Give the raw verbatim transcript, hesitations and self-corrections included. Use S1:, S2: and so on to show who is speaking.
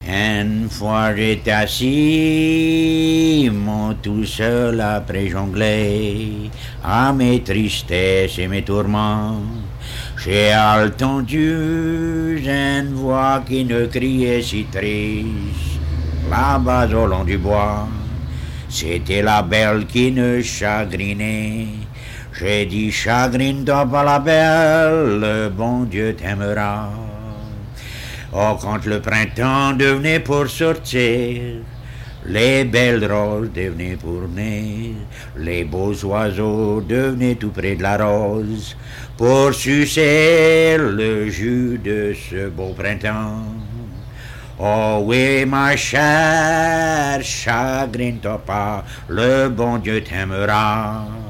S1: Une fois j'étais assis, mon tout seul après jongler, à mes tristesses et mes tourments. J'ai entendu une voix qui ne criait si triste, là-bas au long du bois. C'était la belle qui ne chagrinait. J'ai dit chagrine-toi pas la belle, le bon Dieu t'aimera. Oh, quand le printemps devenait pour sortir, les belles roses devenaient pour naître, les beaux oiseaux devenaient tout près de la rose, pour sucer le jus de ce beau printemps. Oh oui, ma chère, chagrine-toi pas, le bon Dieu t'aimera.